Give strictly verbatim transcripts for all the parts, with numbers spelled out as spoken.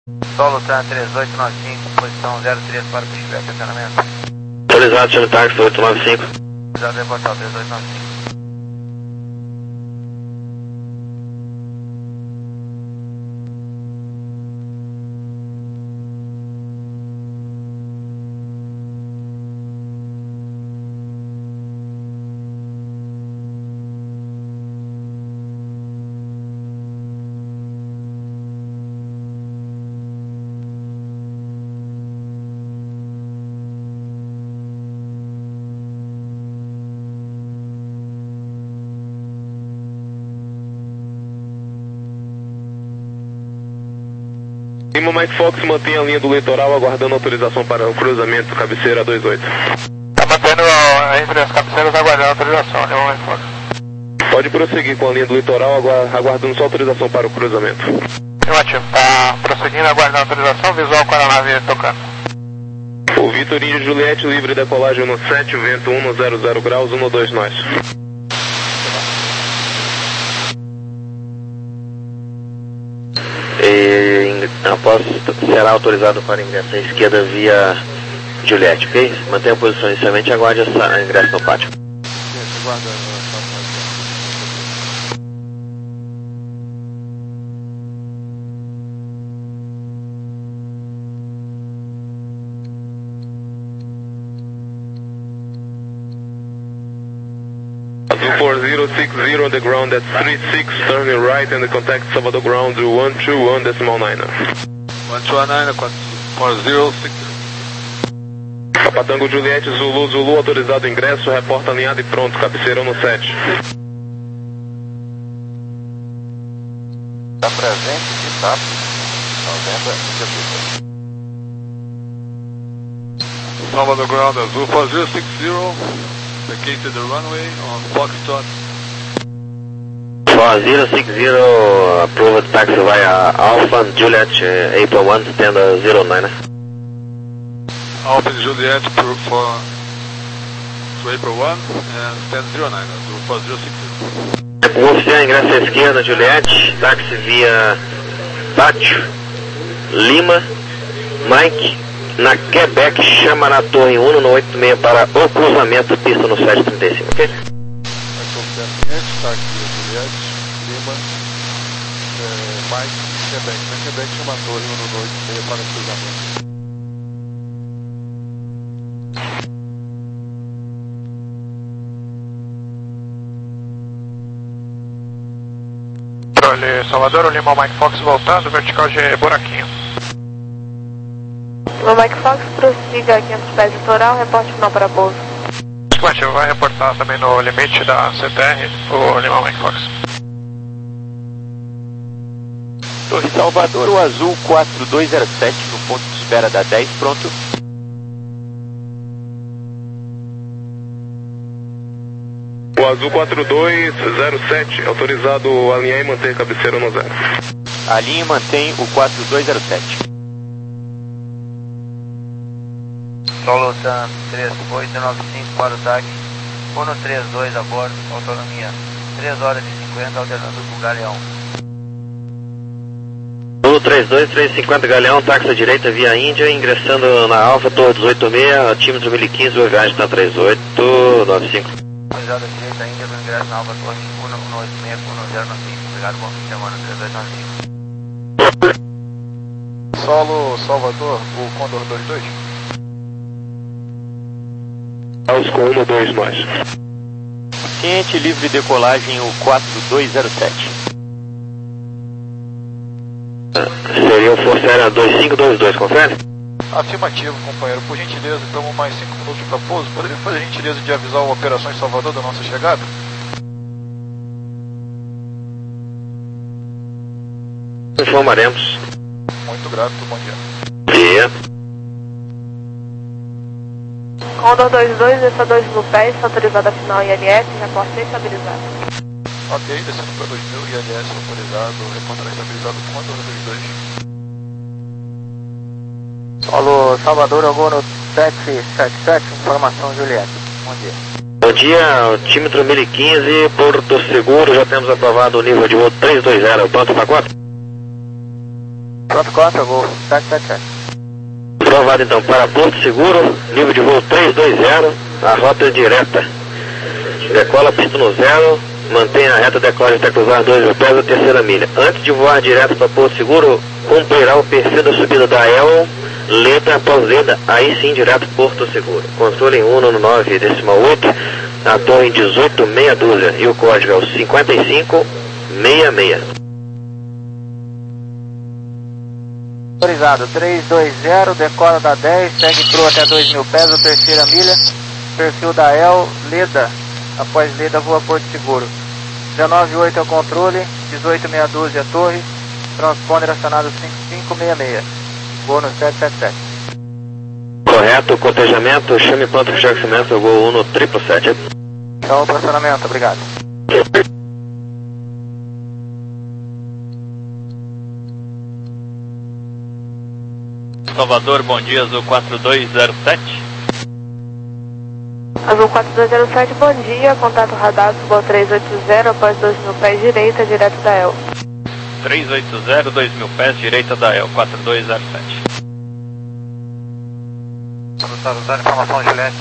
Solo Tan três oito nove cinco, posição zero três para o pushback, acionamento. Autorizado, chame táxi oito nove cinco. Autorizado, reportar três oito nove cinco. Lima Mike Fox mantém a linha do litoral aguardando autorização para o cruzamento cabeceira dois oito. Está mantendo entre as cabeceiras aguardando autorização, Lima Mike Fox. Pode prosseguir com a linha do litoral aguardando sua autorização para o cruzamento. Afirmativo, está prosseguindo aguardando autorização, visual com a nave tocando. O Vitor Índio Juliette livre decolagem no sete, o vento um no zero zero graus, um dois nós. E após será autorizado para ingresso à esquerda via Juliette, ok? Mantenha a posição inicialmente e aguarde o ingresso no pátio. Azul four zero six zero on the ground at three six, turning right and contact Salvador ground one two one decimal nine. one two one nine, four zero six. Papatango Juliette Zulu Zulu, autorizado ingresso, reporta alinhado e pronto, cabeceirão no sete. Está presente, está novembro, Salvador ground Azul four zero six zero. Vacated the runway on Foxtrot. four zero six zero, approved taxi via Alpha Juliet, uh, April one, stand uh, zero nine. Alpha Juliet approved for to April one and stand zero nine, Azul four zero six zero. O oficial ingresso à esquerda, Juliette, táxi via Pátio, Lima, Mike, na Quebec, chama na torre um no oito seis para o cruzamento, pista no sete trinta e cinco, ok? Está aqui Juliette, Lima, é, Mike, Quebec. Na Quebec chama a torre um no oito seis para o cruzamento. Controle Salvador, o Lima Mike Fox voltando, vertical G buraquinho. Lima Mike Fox, prossiga quinhentos pés litoral, reporte final para pouso. Afirmativo, vai reportar também no limite da C T R, o Lima Mike Fox. Torre Salvador, o Azul quatro dois zero sete, no ponto de espera da dez, pronto. O Azul quatro dois zero sete, autorizado a alinhar e manter cabeceira no zero. Alinhe e mantém o quatro dois zero sete. Solo Tan três oito nove cinco para o T A C, Uno três dois a bordo, autonomia três horas e cinquenta, alternando com o Galeão. Uno três dois, três cinquenta Galeão, táxi à direita via Índia, ingressando na Alfa, torre dezoito seis, altímetro mil e quinze, o viagem está três oito nove cinco. Autorizado à direita, Índia, do ingresso na Alfa, torre um um oito seis, um zero nove cinco, obrigado, bom fim de semana, três oito nove cinco. Solo Salvador, o Condor dois dois. Aos com um dois nós. Ciente livre decolagem, o quatro dois zero sete. Seria o Força Aérea dois cinco dois dois, confere? Afirmativo, companheiro. Por gentileza, estamos mais cinco minutos para pouso. Poderia fazer a gentileza de avisar o Operações Salvador da nossa chegada? Informaremos. Muito grato, bom dia. Dia. Condor dois dois, desça dois mil pés, autorizada final I L S, reporte estabilizado. Ok, descendo para dois mil, I L S autorizado, reportar estabilizado, Condor dois dois. Solo Salvador, Agono sete sete sete, informação Juliette. Bom dia. Bom dia, altímetro mil e quinze, Porto Seguro, já temos aprovado o nível de voo três dois zero, pronto para quatro? Pronto, contra, voo sete sete sete. Aprovado então para Porto Seguro, nível de voo trezentos e vinte, a rota é direta. Decola pista no zero, mantenha a reta decolagem até cruzar dois mil pés a terceira milha. Antes de voar direto para Porto Seguro, cumprirá o perfil da subida da El, Leda após Leda, aí sim direto Porto Seguro. Controle em um no nove decimal oito, a torre em dezoito meia dúzia e o código é o cinquenta e cinco sessenta e seis. Autorizado, trezentos e vinte, decola da dez, segue pro até dois mil pés, a terceira milha, perfil da El, Leda, após Leda voa Porto Seguro. dezenove oito é o controle, dezoito meia dúzia a torre, transponder acionado cinco cinco seis seis, voo no sete sete sete. Correto, cotejamento, chame planta de aquecimento, voo um no sete sete sete. Então, o acionamento, obrigado. Salvador, bom dia, Azul quatro dois zero sete. Azul quatro dois zero sete, bom dia, contato radar, suba trezentos e oitenta, após dois mil pés, direita, direto da El. trezentos e oitenta, dois mil pés, direita da El, quatro dois zero sete. Vamos usar informação, Juliette.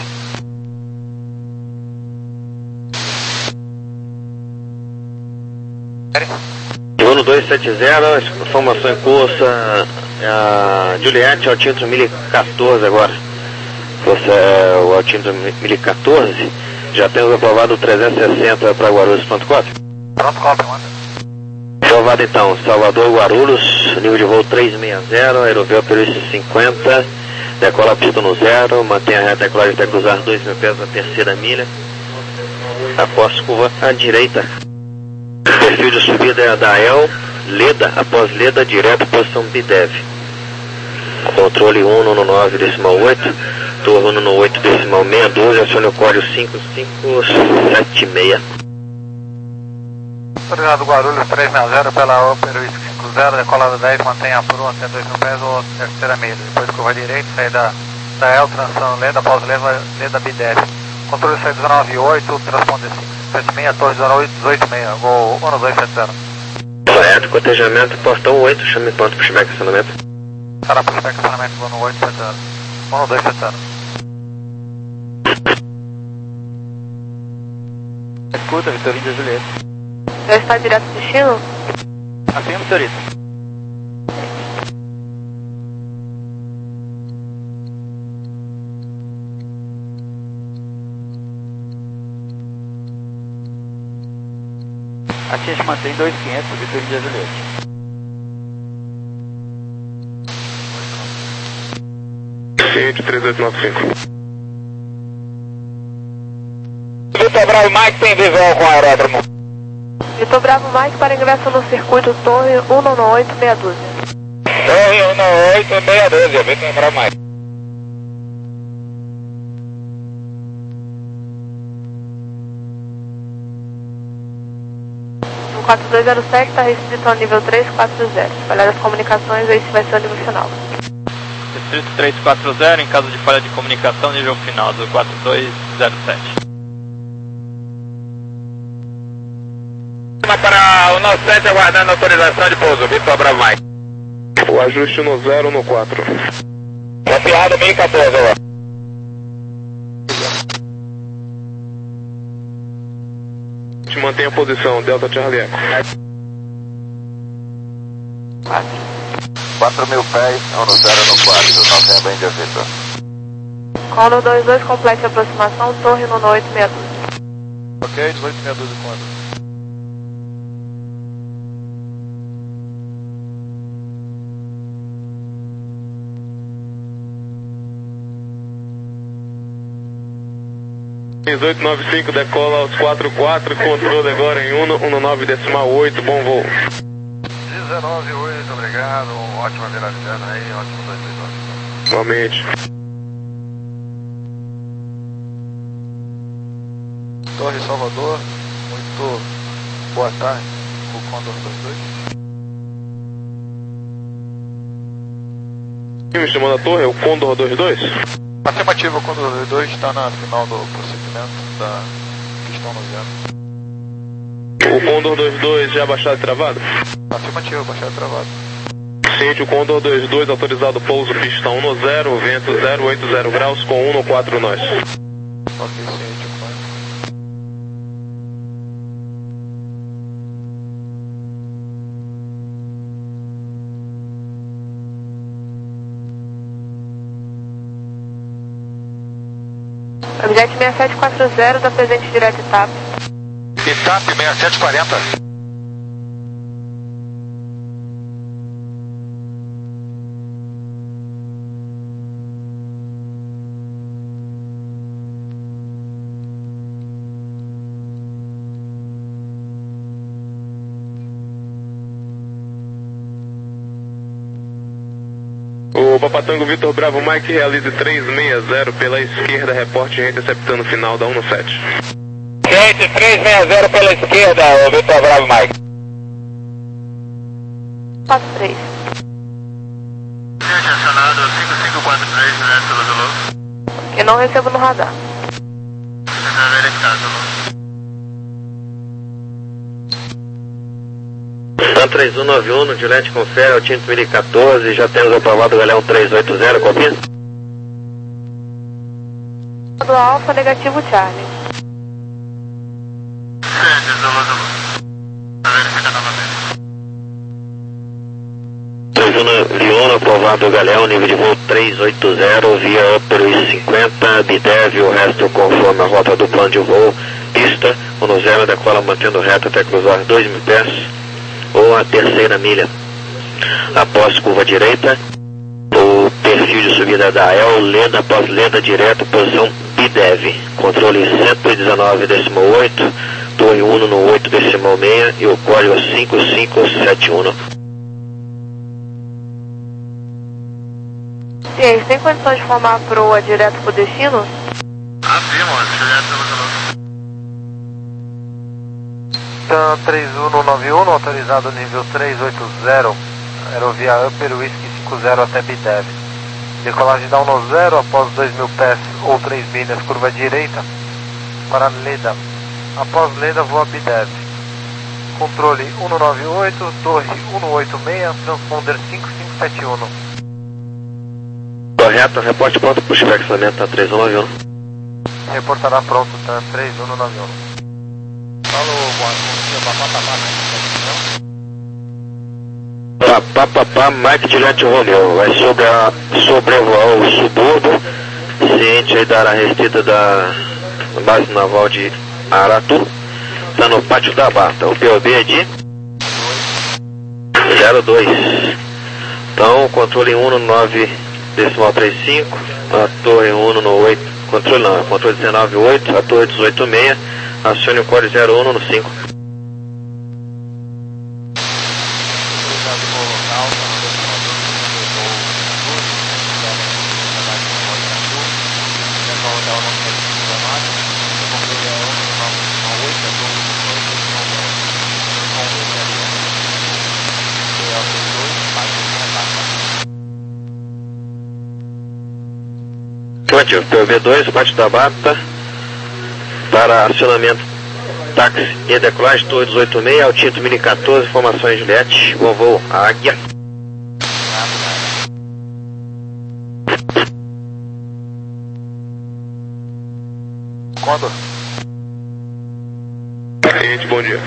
Voo no dois sete zero, informação em curso, a Juliette, altímetro mil e quatorze agora. Você é o altímetro mil e quatorze, já temos aprovado o trezentos e sessenta para Guarulhos, ponto quatro. Pronto, cópia, manda. Aprovado então, Salvador, Guarulhos, nível de voo trezentos e sessenta, aeroveu pelo I C cinquenta, decola a pista no zero, mantém a reta decolagem até cruzar dois mil pés na terceira milha, após curva à direita. Perfil de subida é a da El, Leda, após Leda, direto, posição Bidev. Controle um no nove decimal oito, torno no oito decimal sessenta e dois, acione o código cinco cinco sete seis. Autorizado, Guarulhos trezentos e sessenta pela Opera cinco zero, decolada dez, mantenha a proa até dois mil pés ou terceira milha. Depois curva direita, saída da El, transição Leda, após Leda, Leda Bidev. Controle seis dezenove oito, transponder cinco sete seis, torre dezenove dezoito seis, voo um no dois sete zero. Correto, cotejamento, portão oito, chame ponto para pushback acionamento. Será pushback acionamento, voo no oito sete zero. um no dois sete zero. Escuta, Vitorino de Julieta. Já está direto ao destino? Assim, Vitorino. A gente mantém dois mil e quinhentos, Vitorino de Julieta. Ciente três oito nove cinco. Vitor Bravo Mike tem visual com aeródromo. Vitor Bravo Mike para ingresso no circuito Torre um no oito meia dúzia. Torre um no oito meia dúzia, Vitor Bravo Mike. No quatro dois zero sete está restrito ao nível três quatro zero. Falha das comunicações, esse vai ser o nível final. Distrito três quatro zero, em caso de falha de comunicação, nível final do quatro dois zero sete. Para o nosso sete aguardando autorização de pouso, Vitor Bravo Mike. O ajuste no zero no quatro. Copiado mil e quatorze, ó. Te mantém a posição, Delta Charlie Echo. quatro mil pés, um no zero no quatro, novembro Índia Vitor. Condor dois dois, complete a aproximação, Torre no oito meia dúzia. Ok, dezoito meia dúzia quando? dezoito nove cinco, decola aos quatro quatro, controle agora em um no nove decimal oito, bom voo. dezenove oito, obrigado, ótima virada aí, ótimo dois dois nove. Igualmente. Torre Salvador, muito boa tarde, o Condor dois dois. Quem me chamou da torre é o Condor dois dois? Afirmativo, o Condor dois dois está na final do procedimento da questão no zero. O Condor dois dois já baixado e travado? Afirmativo, baixado e travado. ciente, o Condor dois dois, autorizado pouso, pista um no zero, vento zero oito zero graus, com um no quatro nós. Ok, ciente, quatro. Objet seis sete quatro zero, da presente direto I T A P. I T A P seis sete quatro zero. O Papatango Vitor Bravo Mike realize três seis zero pela esquerda, reporte gente receptando final da um no sete. Gente, três seis zero pela esquerda, o Vitor Bravo Mike. quatro três. Gente, acionado cinco cinco quatro três, direto pelo Zulu. Que não recebo no radar. Tentando verificar, Zulu. Tan três um nove um, no Juliette confere, ao time dois mil e quatorze, já temos aprovado o Galeão três oito zero, confia? Do Alfa, negativo Charlie. Gente, Zulu, Zulu. Verifica novamente. três um Liona, aprovado o Galeão, nível de voo três oito zero, via Upper I cinquenta, Bidev, o resto conforme a rota do plano de voo, pista, um no zero, decola mantendo reto até cruzar dois mil pés, ou a terceira milha. Após curva direita, o perfil de subida da E L, leda após leda direto, posição Bidev, controle cento e dezenove vírgula oito, torre um no oito vírgula seis e o código cinco cinco sete um. E aí, tem condição de formar a proa direto pro destino? Abrimos, direto pelo Zulu. Tan três um nove um, autorizado nível três oito zero, aerovia Upper Whisky cinco zero até Bidev. Decolagem da um no zero, após dois mil pés ou três milhas, curva direita, para Leda. Após Leda, voa Bidev. Controle um no nove oito, torre um no oito seis, transponder cinco cinco sete um. Correto, reporte pronto para o especulamento Tan três um nove um. Reportará pronto, Tan três um nove um. Falou, boa dia, papapá, Papapá, Mike Juliette Romeo, vai sobre a, sobrevoar o subúrbio, ciente aí da área restrita da base naval de Aratu, está no pátio da Bata, o P O B é de zero dois, então controle um no nove decimal trinta e cinco, a torre um no oito, controle não, controle dezenove oito, a torre dezoito seis, acione o código zero um no cinco. Positivo, P O V dois, pátio da Bata, para acionamento táxi e decolagem, torre dezoito seis, altitude mil e quatorze, formações Juliette, bom voo, Águia. Condor. Gente, bom dia.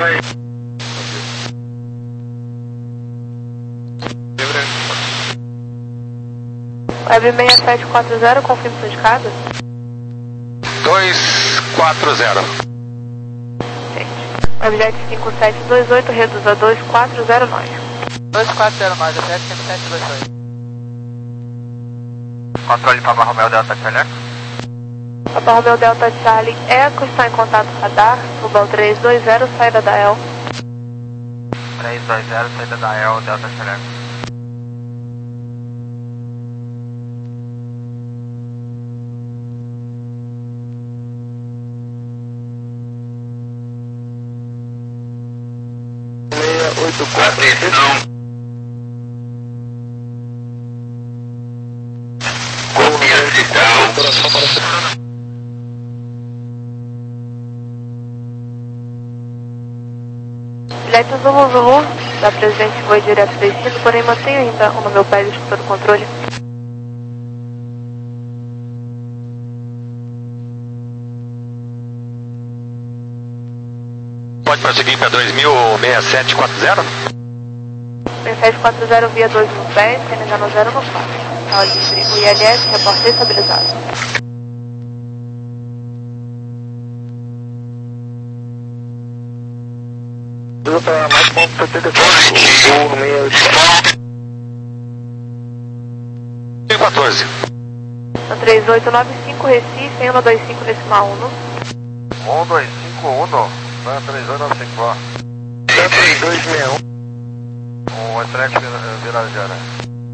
Web seis sete quatro zero, confirma sua escada. dois quatro zero. Objet cinco sete dois oito, reduza dois quatro zero nove. dois quatro zero nove, objeto cinco sete dois oito. Controle Papa Romeo Delta Charlie. Papa Romeo Delta Charlie, Eco está em contato radar, suba ao três dois zero, saída da E L. três dois zero, saída da E L, Delta Charlie. Atenção. Juliette Zulu Zulu, da Presidente foi direto destino, porém mantenho ainda o no meu pé disputando o controle. Pode prosseguir para dois mil sessenta e sete quarenta? seis sete quatro zero via dois mil pés, N H zero no quatro. Tá livre, o I L S, reporte estabilizado. Para mais ponto setenta e quatro, quatorze. três oito nove cinco Recife, cento e vinte e cinco decimal um. um dois cinco um, né? três oito nove cinco, três dois seis um. um excelente virada de área.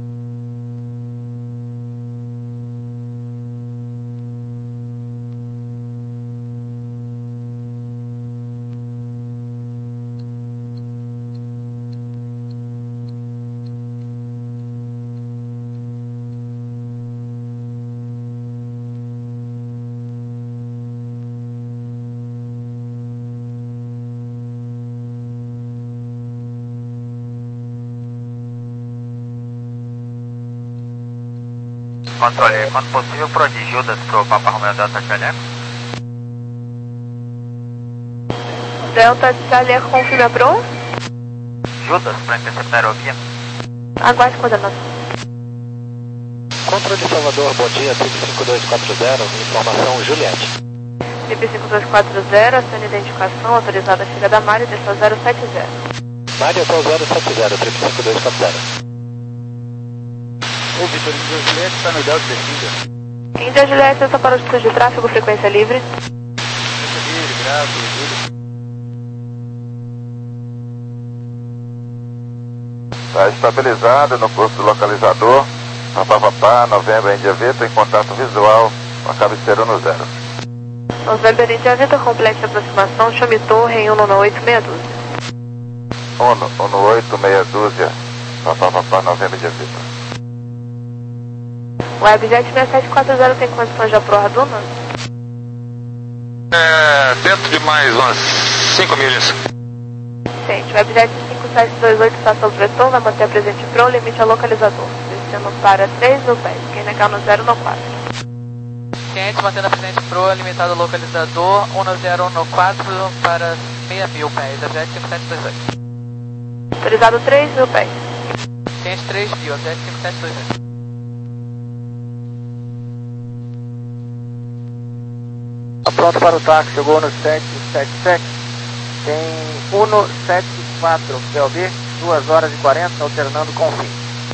Controle, quando possível, pro de Judas pro Papa Romeo Delta Charlie. Delta Charlie, confirma pro? Judas, para interceptar a aerovia. Aguarde coordenação. Controle de Salvador, bom dia, T I P cinco dois quatro zero, informação Juliette. T I P cinco dois quatro zero, ação de identificação, autorizada a chegada da Mari, desceu zero sete zero. Mari, hotel zero sete zero, T I P cinco dois quatro zero. O Vitor Juliette está no Delta descida. Índia Juliette, essa para o estudo de tráfego, frequência livre. Livre, grave, livre. Está estabilizado no posto localizador. Papapá, Novembro Índia Vitor, em contato visual com a cabeceira no zero. Novembro Índia Vitor, complete aproximação, chame torre em um no oito meia dúzia. um no oito meia dúzia, Papapá, Novembro Índia Vitor. Webjet seis sete quatro zero tem condições de aprovar Duna? É, dentro de mais umas cinco milhas. Gente, Webjet cinco sete dois oito está sobre o vetor, vai manter a presente pro limite a localizador. Destino para três mil pés, Q N H no zero no quatro. Ciente, mantendo a presente pro limitado localizador, um no zero no quatro para seis mil pés, Webjet cinco sete dois oito. Autorizado três mil pés. Ciente três mil, Webjet cinco sete dois oito. Pronto para o táxi, chegou no sete sete sete, tem um no sete quatro P L B, duas horas e quarenta, alternando com fim.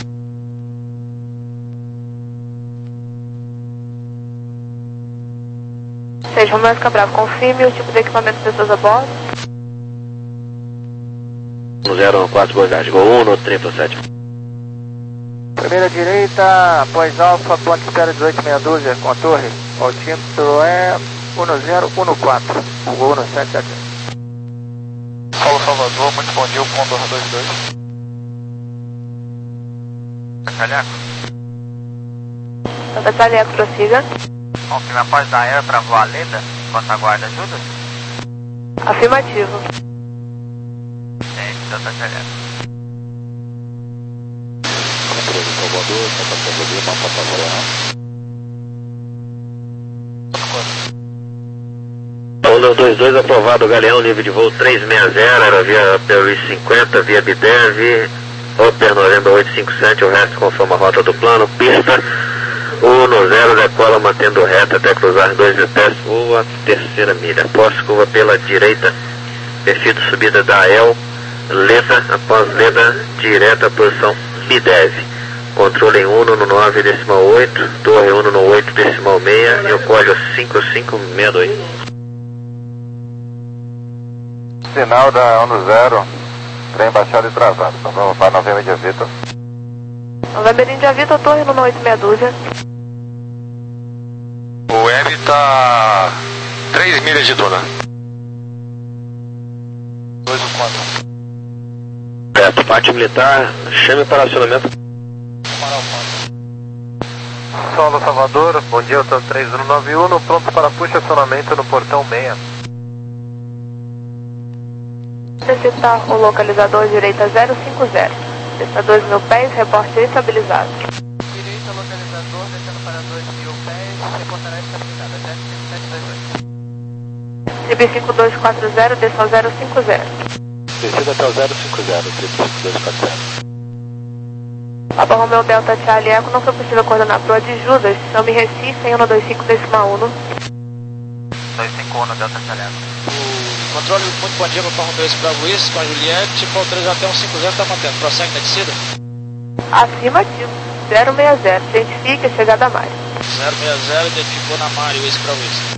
seis Romeu Cabral, confirme o tipo de equipamento de pessoas a bordo. um zero quatro, abordagem, gol um no triplo sete. Primeira direita, após Alfa, ponto espera dezoito meia dúzia, com a torre. O altímetro é um no zero um no quatro, o gol no sete sete. Paulo Salvador, muito bom dia, o Condor dois dois. Calhaco. Santa Calhaco, prossiga. Confirma após da aérea para voar Leda, enquanto aguarda ajuda. Afirmativo. Gente, Santa Calhaco. Controle de Salvador, Santa Catarina, mapa favorável. um dois dois aprovado, Galeão, nível de voo trezentos e sessenta, aerovia P U I cinquenta, via Bidev, Oper Novembro oito cinco sete, o resto conforme a rota do plano, pista um no zero, decola mantendo reta até cruzar dois mil pés, voa a terceira milha, após curva pela direita, perfil de subida da E L, Leda, após Leda, direta posição Bidev, controle em um no nove decimal oito, torre um no oito decimal seis e o código cinco cinco seis dois. Sinal da um no zero, trem baixado e travado. Então vamos para Novembro Índia Vitor. Novembro Índia Vitor, torre no oito meia dúzia. O web está três milhas de Duna. dois um quatro. Certo, parte militar, chame para acionamento. Solo Salvador, bom dia, eu estou três um nove um, pronto para puxa acionamento no portão seis. Necessitar o localizador direita zero cinco zero. Está dois mil pés, reporte estabilizado. Direita localizador, descendo para dois mil pés, reportará estabilizada. Jet cinco sete dois oito. T B cinco dois quatro zero, desção zero cinco zero. Descida até o zero cinco zero, cinco dois quatro zero. Papa Romeo Delta Charlie Eco, não foi possível coordenar proa de Judas. Chame Recife em um dois cinco decimal um. dois cinco um Delta Charlie Eco. O controle muito bom dia, Papa Romeo Bravo Isso, com a Juliette, para autorizar até um cinco zero, está mantendo. Prossegue na descida. Afirmativo. zero seis zero, identifique a chegada a Mário. zero seis zero, identificou na Mário, Isso Bravo Isso.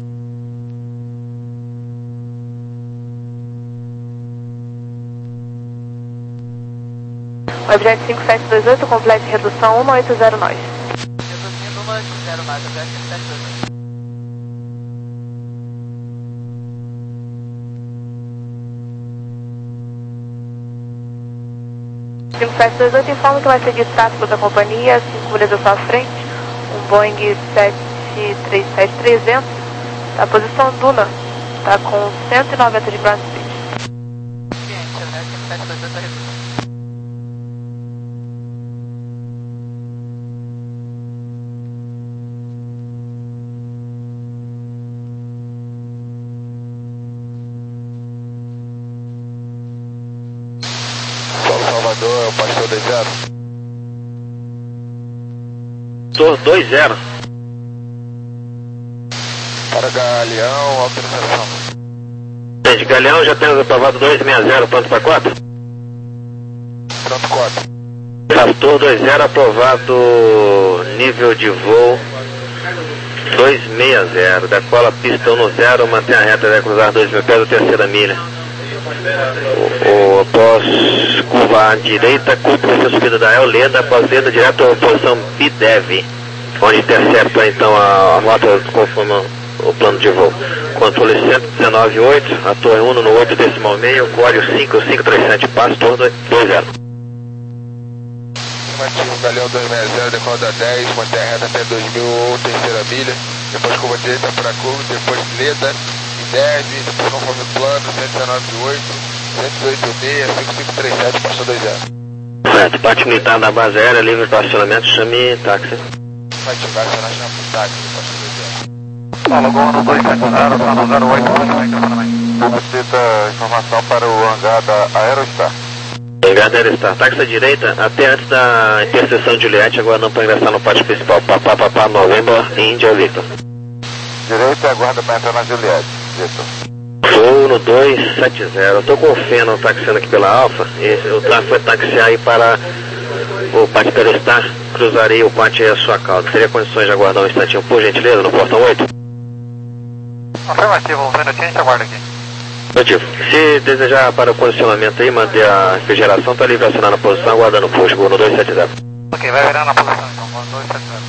Webjet cinco sete dois oito, complete redução um oito zero nós. Reduzindo um oito zero nós, Jet cinco sete dois oito. cinco sete dois oito informa que vai seguir tráfego da companhia, cinco milhas à sua frente, um Boeing sete três sete trezentos, a posição Duna, está com cento e noventa de ground speed. Ciente, Jet cinco sete dois oito, redução. Salvador, é o Pastor dois zero. Pastor dois zero. Para Galeão, autorização. De Galeão, já temos aprovado dois seis zero, pronto para quatro? Pronto quatro. Pastor dois zero, aprovado nível de voo dois seis zero. Decola pistão no zero, mantém a reta, vai cruzar dois mil pés, a terceira milha. O, o, após curvar à direita, curva a subida da El Leda, após Leda, direto à posição B D E V, onde intercepta então a, a rota conforme o plano de voo. Controle cento e dezenove ponto oito, a torre um no oito decimal meio, código cinco cinco três sete, passo, torre dois zero. Afirmativo, Galeão dois seis zero, decola da dez, mantém a reta até dois mil, terceira milha, depois curva direita para curva, depois Leda, deve, depois conforme o plano, cento e dezenove ponto oito, cento e oito ponto seis, cinco cinco três sete, passou dois zero. Certo, parte militar da base aérea, livre para acionamento, chame táxi. Vai ativar, acionar, chama o táxi, passou dois zero. Fala, Gol no dois sete zero, tá no zero oito, onde vai que Necessita informação para o hangar da Aerostar. Hangar da Aerostar, táxi à direita, até antes da interseção de Juliette, agora não para ingressar no pátio principal. Papá, papá, November, Índia, Victor. Direita, aguarda para entrar na Juliette, Victor. Voo no dois sete zero, eu tô com o Feno taxiando aqui pela Alfa, esse, o tráfego foi taxiar aí para o pátio Aerostar, cruzarei o pátio aí a sua cauda. Teria condições de aguardar um instantinho, por gentileza, no portão oito? Afirmativo, vendo aqui, a gente aguarda aqui. Motivo. Se desejar para o posicionamento aí, manter a refrigeração, está livre a acionar na posição, aguardando o posto, no dois sete zero. Ok, vai virar na posição então, com dois sete zero.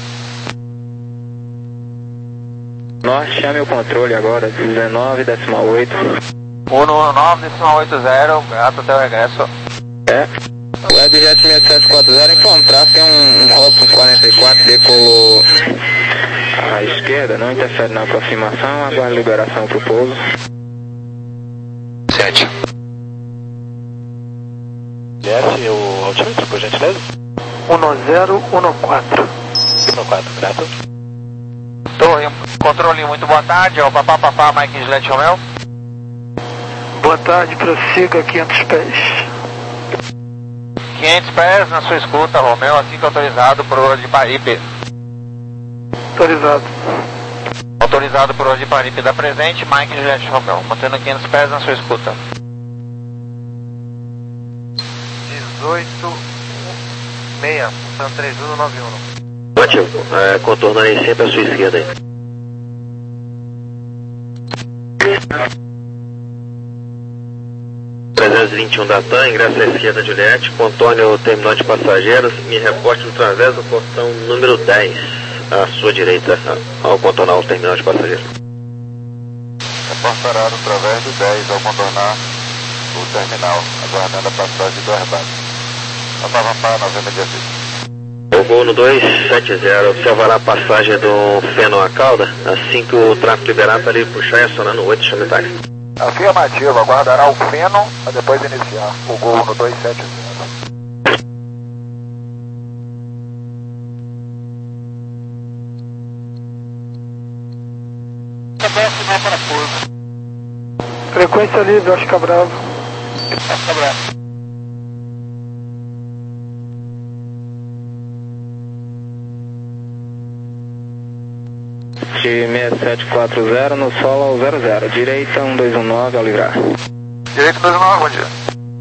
Norte, chame o controle agora, dezenove decimal oito. um nove decimal oito zero, gato até o regresso. É. Webjet seis sete quatro zero, informa, tráfego, tem um, um Robson quarenta e quatro, decolou à esquerda, não interfere na aproximação, aguarda liberação para o pouso. sete. Juliette, o altimetro, por gentileza? um zero um quatro. um quatro, grato. Torre, controle, muito boa tarde, é o Papá Papá Mike Juliette Romeo. Boa tarde, prossiga quinhentos pés. quinhentos pés na sua escuta, Romeo, assim que autorizado por ordem de Paripe. Autorizado. Autorizado por ordem de Paripe da presente, Mike Juliette Romeo, mantendo quinhentos pés na sua escuta. dezoito seis, São três um nove um. Motivo, é, contornando aí sempre a sua esquerda aí. trezentos e vinte e um da TAM, ingresso à esquerda Juliette, contorne o terminal de passageiros, me reporte no través do portão número dez, à sua direita, ao contornar o terminal de passageiros. Reportará através do dez ao contornar o terminal, aguardando a passagem do airbag. Papá Papá, November dia seis. O Gol no dois sete zero, observará a passagem do Feno à cauda, assim que o tráfego liberar para ele puxar e acionar no oito, chame táxi. Afirmativo, aguardará o fino para depois iniciar o gol no dois sete zero. Para curva. Frequência livre, Oscar Bravo. Oscar Bravo. seis sete quatro zero no solo ao zero zero, direita um dois um nove ao livrar. Direita dois um nove, bom dia.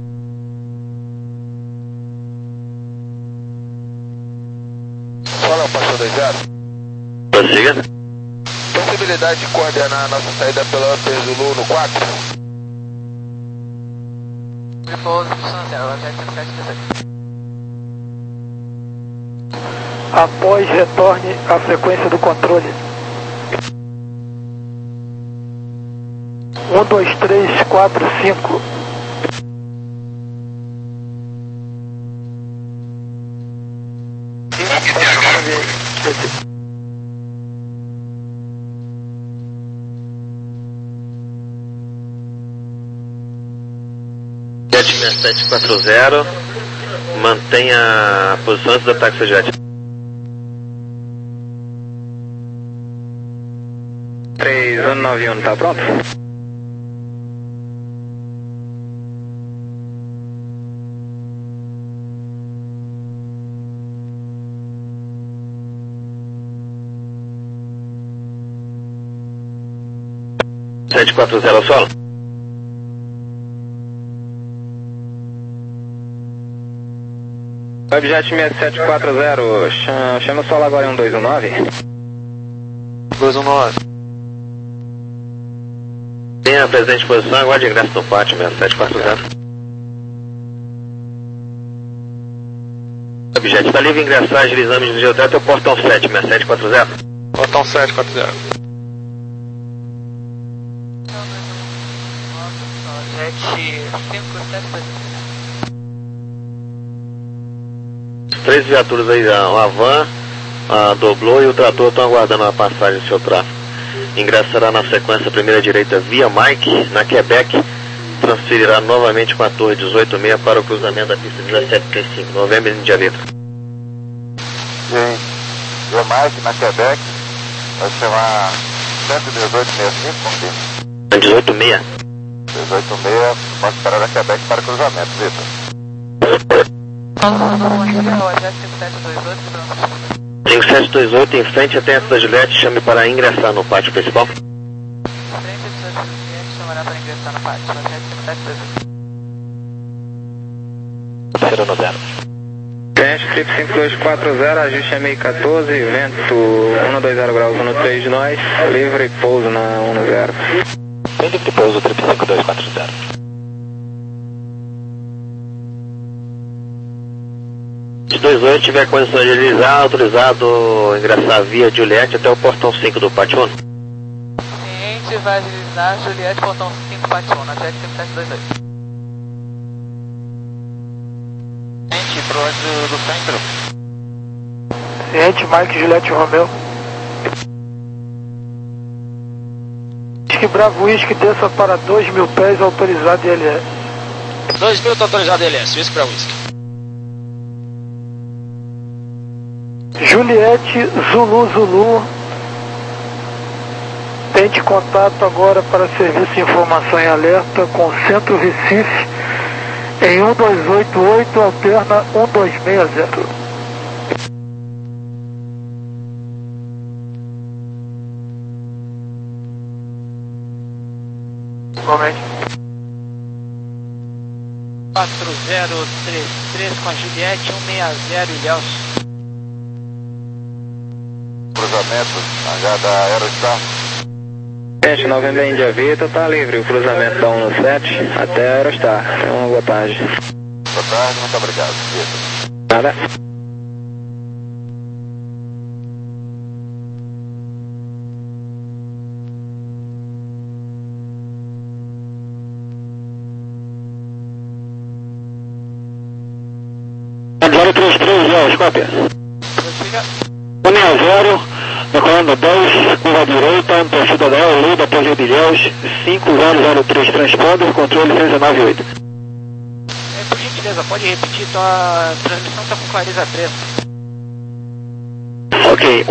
Solo ao passou dois zero. Prossiga. Possibilidade de coordenar a nossa saída pela Upper Zulu no quatro? Repouso de São Zero, jet cento e sete dezoito. Após, retorne à frequência do controle. um dois três quatro cinco. Jet seis sete quatro zero, mantenha a posição antes do ataque seu jet. três um nove um, tá pronto? sete quatro zero solo. Webjet seis sete quatro zero, chama o solo agora em um dois um nove. dois um nove. Tenha a presente posição, aguarde ingresso no pátio seis sete quatro zero. Objeto está livre, ingressar, agilizamos de geotério até o portão sete, seis sete quatro zero. Portão sete quatro zero. Jet cinco sete dois. Três viaturas aí, a van, a Doblô e o trator estão aguardando a passagem do seu tráfego. Ingressará na sequência primeira direita via Mike, na Quebec, transferirá novamente com a torre dezoito sessenta e seis para o cruzamento da pista dezessete trinta e cinco, novembro em Dialito. Sim, via Mike, na Quebec, vai chamar cento e dezoito sessenta e cinco, confirma. dezoito sessenta e seis. dezoito sessenta e seis, pode esperar a Quebec para cruzamento, Vitor. Bom dia, o jet cinco sete dois oito, pronto. cinco sete dois oito, em frente à testa da Juliette, chame para ingressar no pátio principal. Frente à Juliette, chamará para ingressar no pátio, o jet cinco sete dois oito. zero no zero. Frente, trip cinco dois quatro zero, ajuste a meio quatorze, vento um dois zero graus, um três de nós, livre pouso na um zero. Bem livre pouso, trip cinco dois quatro zero. dois oito, tiver condição de agilizar, autorizado ingressar via Juliette até o portão cinco do pátio um. Cliente vai agilizar Juliette, portão cinco, pátio um, na jet cinco sete dois oito. Gente, pro lado do centro. Ciente, Mike, Juliette Romeu. Whisky Bravo Whisky, desça para dois mil pés, autorizado I L S. dois mil tá autorizado I L S, Whisky Bravo Whisky. Juliette, Zulu, Zulu. Tente contato agora para serviço de informação e alerta com o Centro Recife em um dois oito oito, alterna um dois seis zero. Igualmente. quatro zero três três com a Juliette, um seis zero Ilhéus. Cruzamento, H da Aerostar. Frente, novembro em Diavita, tá livre o cruzamento da um sete até a Aerostar. Então, boa tarde. Boa tarde, muito obrigado. Vitor. Nada. zero três três, Léo, cópia. um seis zero, decolando dez, curva direita, torcida da El, Lida, após Ilhéus, cinco zero zero três, transponder, controle seis nove oito. É, por gentileza, pode repetir, tua transmissão está com clareza preta. Ok.